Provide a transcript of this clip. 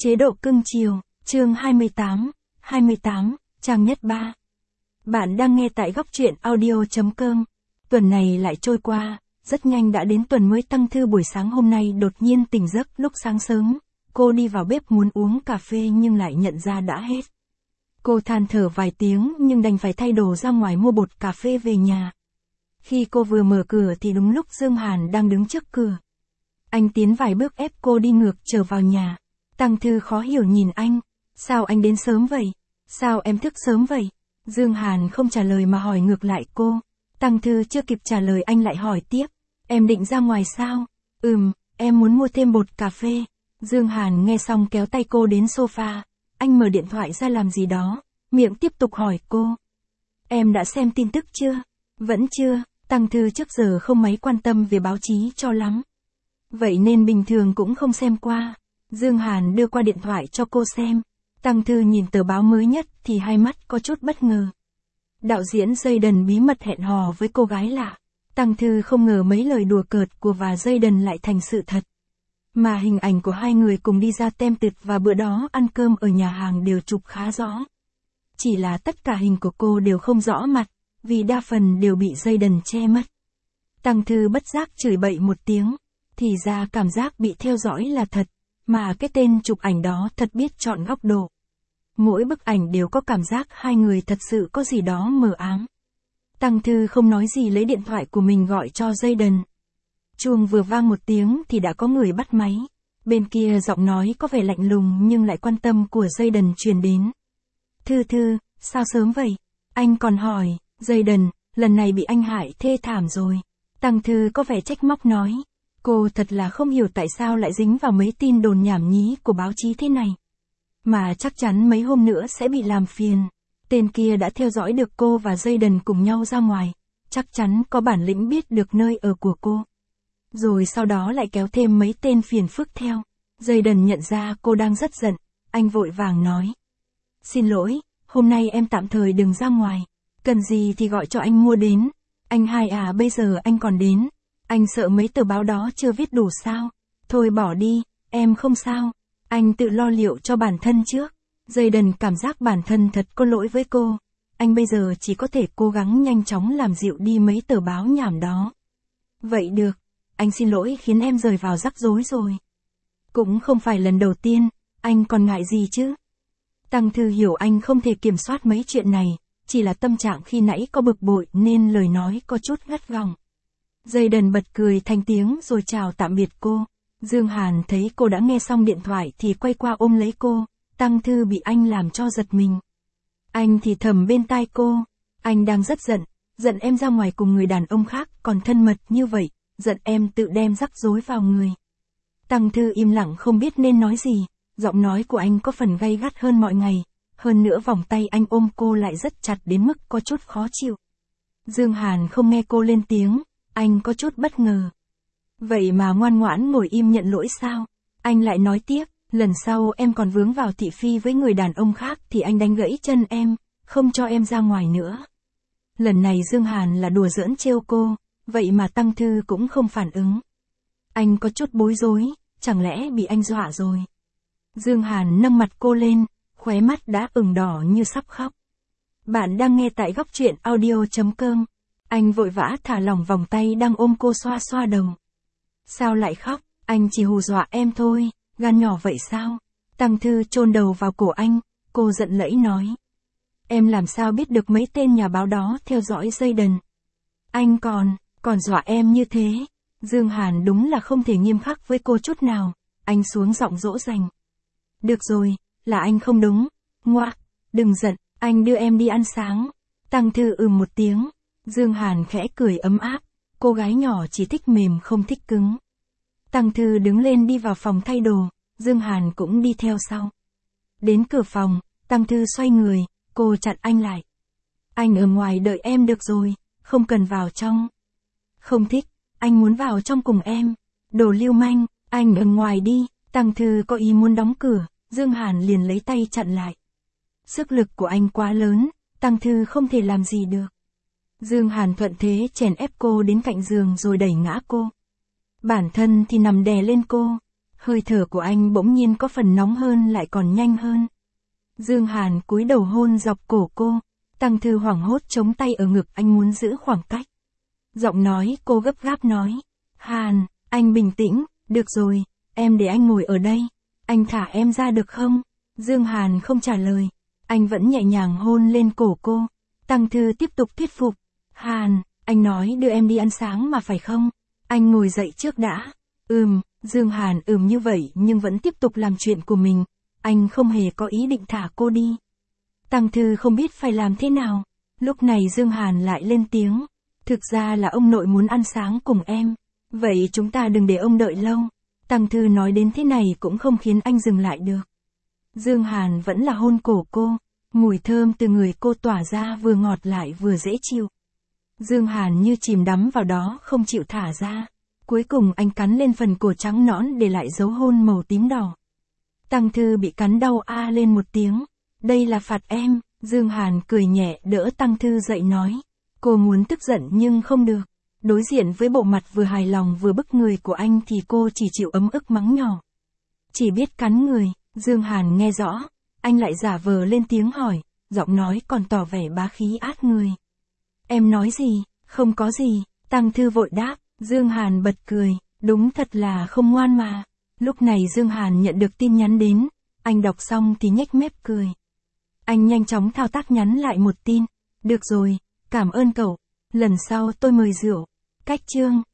Chế độ cưng chiều, chương 28, trang nhất 3. Bạn đang nghe tại góc truyện audio.com. Tuần này lại trôi qua, rất nhanh đã đến tuần mới. Tăng Thư buổi sáng hôm nay đột nhiên tỉnh giấc lúc sáng sớm. Cô đi vào bếp muốn uống cà phê nhưng lại nhận ra đã hết. Cô than thở vài tiếng nhưng đành phải thay đồ ra ngoài mua bột cà phê về nhà. Khi cô vừa mở cửa thì đúng lúc Dương Hàn đang đứng trước cửa. Anh tiến vài bước ép cô đi ngược trở vào nhà. Tăng Thư khó hiểu nhìn anh. Sao anh đến sớm vậy? Sao em thức sớm vậy? Dương Hàn không trả lời mà hỏi ngược lại cô. Tăng Thư chưa kịp trả lời anh lại hỏi tiếp. Em định ra ngoài sao? Em muốn mua thêm bột cà phê. Dương Hàn nghe xong kéo tay cô đến sofa. Anh mở điện thoại ra làm gì đó. Miệng tiếp tục hỏi cô. Em đã xem tin tức chưa? Vẫn chưa. Tăng Thư trước giờ không mấy quan tâm về báo chí cho lắm. Vậy nên bình thường cũng không xem qua. Dương Hàn đưa qua điện thoại cho cô xem. Tăng Thư nhìn tờ báo mới nhất thì hai mắt có chút bất ngờ. Đạo diễn Jayden bí mật hẹn hò với cô gái lạ. Tăng Thư không ngờ mấy lời đùa cợt của và Jayden lại thành sự thật. Mà hình ảnh của hai người cùng đi ra tem tịt và bữa đó ăn cơm ở nhà hàng đều chụp khá rõ. Chỉ là tất cả hình của cô đều không rõ mặt, vì đa phần đều bị Jayden che mất. Tăng Thư bất giác chửi bậy một tiếng. Thì ra cảm giác bị theo dõi là thật. Mà cái tên chụp ảnh đó thật biết chọn góc độ. Mỗi bức ảnh đều có cảm giác hai người thật sự có gì đó mờ ám. Tăng Thư không nói gì lấy điện thoại của mình gọi cho Jayden. Chuông vừa vang một tiếng thì đã có người bắt máy. Bên kia giọng nói có vẻ lạnh lùng nhưng lại quan tâm của Jayden truyền đến. Thư, sao sớm vậy? Anh còn hỏi, Jayden, lần này bị anh hại thê thảm rồi. Tăng Thư có vẻ trách móc nói. Cô thật là không hiểu tại sao lại dính vào mấy tin đồn nhảm nhí của báo chí thế này. Mà chắc chắn mấy hôm nữa sẽ bị làm phiền. Tên kia đã theo dõi được cô và Jayden cùng nhau ra ngoài. Chắc chắn có bản lĩnh biết được nơi ở của cô. Rồi sau đó lại kéo thêm mấy tên phiền phức theo. Jayden nhận ra cô đang rất giận. Anh vội vàng nói. Xin lỗi, hôm nay em tạm thời đừng ra ngoài. Cần gì thì gọi cho anh mua đến. Anh hai à, bây giờ anh còn đến. Anh sợ mấy tờ báo đó chưa viết đủ sao? Thôi bỏ đi, em không sao. Anh tự lo liệu cho bản thân trước. Jayden cảm giác bản thân thật có lỗi với cô. Anh bây giờ chỉ có thể cố gắng nhanh chóng làm dịu đi mấy tờ báo nhảm đó. Vậy được, anh xin lỗi khiến em rơi vào rắc rối rồi. Cũng không phải lần đầu tiên, anh còn ngại gì chứ? Tăng Thư hiểu anh không thể kiểm soát mấy chuyện này, chỉ là tâm trạng khi nãy có bực bội nên lời nói có chút gắt gỏng. Jayden bật cười thành tiếng rồi chào tạm biệt cô. Dương Hàn thấy cô đã nghe xong điện thoại thì quay qua ôm lấy cô. Tăng Thư bị anh làm cho giật mình. Anh thì thầm bên tai cô. Anh đang rất giận em ra ngoài cùng người đàn ông khác còn thân mật như vậy, giận em tự đem rắc rối vào người. Tăng Thư im lặng không biết nên nói gì, giọng nói của anh có phần gay gắt hơn mọi ngày. Hơn nữa vòng tay anh ôm cô lại rất chặt đến mức có chút khó chịu. Dương Hàn không nghe cô lên tiếng. Anh có chút bất ngờ. Vậy mà ngoan ngoãn ngồi im nhận lỗi sao? Anh lại nói tiếp, lần sau em còn vướng vào thị phi với người đàn ông khác thì anh đánh gãy chân em, không cho em ra ngoài nữa. Lần này Dương Hàn là đùa giỡn trêu cô, vậy mà Tăng Thư cũng không phản ứng. Anh có chút bối rối, chẳng lẽ bị anh dọa rồi? Dương Hàn nâng mặt cô lên, khóe mắt đã ửng đỏ như sắp khóc. Bạn đang nghe tại góc truyện audio.com. Anh vội vã thả lỏng vòng tay đang ôm cô xoa xoa đầu. Sao lại khóc? Anh chỉ hù dọa em thôi, gan nhỏ vậy sao? Tăng Thư chôn đầu vào cổ anh, cô giận lẫy nói. Em làm sao biết được mấy tên nhà báo đó theo dõi Jayden? Anh còn dọa em như thế. Dương Hàn đúng là không thể nghiêm khắc với cô chút nào. Anh xuống giọng dỗ dành. Được rồi, là anh không đúng. Ngoác, đừng giận, anh đưa em đi ăn sáng. Tăng Thư một tiếng. Dương Hàn khẽ cười ấm áp, cô gái nhỏ chỉ thích mềm không thích cứng. Tăng Thư đứng lên đi vào phòng thay đồ, Dương Hàn cũng đi theo sau. Đến cửa phòng, Tăng Thư xoay người, cô chặn anh lại. Anh ở ngoài đợi em được rồi, không cần vào trong. Không thích, anh muốn vào trong cùng em. Đồ lưu manh, anh ở ngoài đi. Tăng Thư có ý muốn đóng cửa, Dương Hàn liền lấy tay chặn lại. Sức lực của anh quá lớn, Tăng Thư không thể làm gì được. Dương Hàn thuận thế chèn ép cô đến cạnh giường rồi đẩy ngã cô. Bản thân thì nằm đè lên cô. Hơi thở của anh bỗng nhiên có phần nóng hơn lại còn nhanh hơn. Dương Hàn cúi đầu hôn dọc cổ cô. Tăng Thư hoảng hốt chống tay ở ngực anh muốn giữ khoảng cách. Giọng nói cô gấp gáp nói. Hàn, anh bình tĩnh, được rồi, em để anh ngồi ở đây. Anh thả em ra được không? Dương Hàn không trả lời. Anh vẫn nhẹ nhàng hôn lên cổ cô. Tăng Thư tiếp tục thuyết phục. Hàn, anh nói đưa em đi ăn sáng mà phải không? Anh ngồi dậy trước đã. Dương Hàn như vậy nhưng vẫn tiếp tục làm chuyện của mình. Anh không hề có ý định thả cô đi. Tăng Thư không biết phải làm thế nào. Lúc này Dương Hàn lại lên tiếng. Thực ra là ông nội muốn ăn sáng cùng em. Vậy chúng ta đừng để ông đợi lâu. Tăng Thư nói đến thế này cũng không khiến anh dừng lại được. Dương Hàn vẫn là hôn cổ cô. Mùi thơm từ người cô tỏa ra vừa ngọt lại vừa dễ chịu. Dương Hàn như chìm đắm vào đó không chịu thả ra. Cuối cùng anh cắn lên phần cổ trắng nõn để lại dấu hôn màu tím đỏ. Tăng Thư bị cắn đau lên một tiếng. Đây là phạt em. Dương Hàn cười nhẹ đỡ Tăng Thư dậy nói. Cô muốn tức giận nhưng không được. Đối diện với bộ mặt vừa hài lòng vừa bức người của anh thì cô chỉ chịu ấm ức mắng nhỏ. Chỉ biết cắn người. Dương Hàn nghe rõ. Anh lại giả vờ lên tiếng hỏi. Giọng nói còn tỏ vẻ bá khí át người. Em nói gì? Không có gì. Tăng Thư vội đáp. Dương Hàn bật cười. Đúng thật là không ngoan mà. Lúc này Dương Hàn nhận được tin nhắn đến. Anh đọc xong thì nhếch mép cười. Anh nhanh chóng thao tác nhắn lại một tin. Được rồi, cảm ơn cậu. Lần sau tôi mời rượu. Cách chương